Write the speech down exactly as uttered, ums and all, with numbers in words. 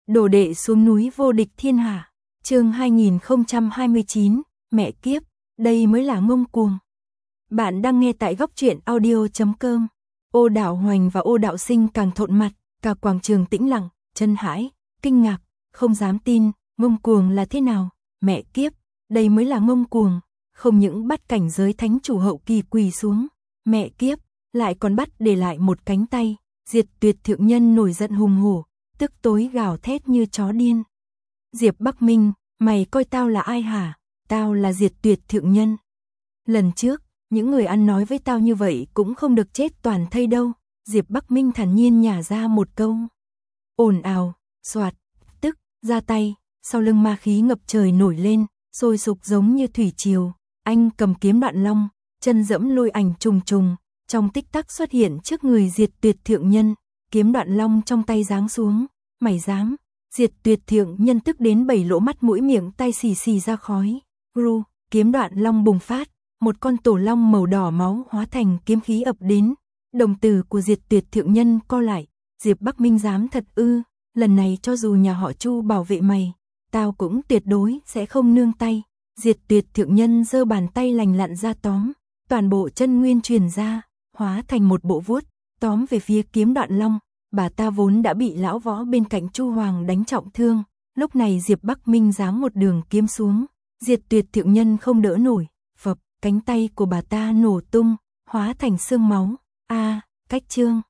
Đồ đệ xuống núi vô địch thiên hạ. Chương hai nghìn không trăm hai mươi chín, mẹ kiếp, đây mới là ngông cuồng. Bạn đang nghe tại góc truyện audio chấm com. Ô Đạo Hoành và Ô Đạo Sinh càng thộn mặt, cả quảng trường tĩnh lặng, chân hãi, kinh ngạc, không dám tin, ngông cuồng là thế nào? Mẹ kiếp, đây mới là ngông cuồng, không những bắt cảnh giới thánh chủ hậu kỳ quỳ xuống, mẹ kiếp, lại còn bắt để lại một cánh tay. Diệt Tuyệt thượng nhân nổi giận hùng hổ, tức tối gào thét như chó điên. Diệp Bắc Minh, mày coi tao là ai hả? Tao là Diệt Tuyệt thượng nhân. Lần trước, những người ăn nói với tao như vậy cũng không được chết toàn thây đâu. Diệp Bắc Minh thản nhiên nhả ra một câu. Ồn ào, soạt, tức, ra tay, sau lưng ma khí ngập trời nổi lên, sôi sục giống như thủy triều. Anh cầm kiếm Đoạn Long, chân dẫm lôi ảnh trùng trùng, trong tích tắc xuất hiện trước người Diệt Tuyệt thượng nhân, kiếm Đoạn Long trong tay giáng xuống. Mày dám? Diệt Tuyệt thượng nhân tức đến bảy lỗ mắt mũi miệng tay xì xì ra khói. Ru, kiếm Đoạn Long bùng phát, một con tổ long màu đỏ máu hóa thành kiếm khí ập đến. Đồng tử của Diệt Tuyệt thượng nhân co lại. Diệp Bắc Minh dám thật ư? Lần này cho dù nhà họ Chu bảo vệ mày, tao cũng tuyệt đối sẽ không nương tay. Diệt Tuyệt thượng nhân giơ bàn tay lành lặn ra tóm, toàn bộ chân nguyên truyền ra, hóa thành một bộ vuốt, tóm về phía kiếm Đoạn Long. Bà ta vốn đã bị lão võ bên cạnh Chu Hoàng đánh trọng thương, lúc này Diệp Bắc Minh giáng một đường kiếm xuống, Diệt Tuyệt thượng nhân không đỡ nổi, phập, cánh tay của bà ta nổ tung, hóa thành xương máu. A, cách chương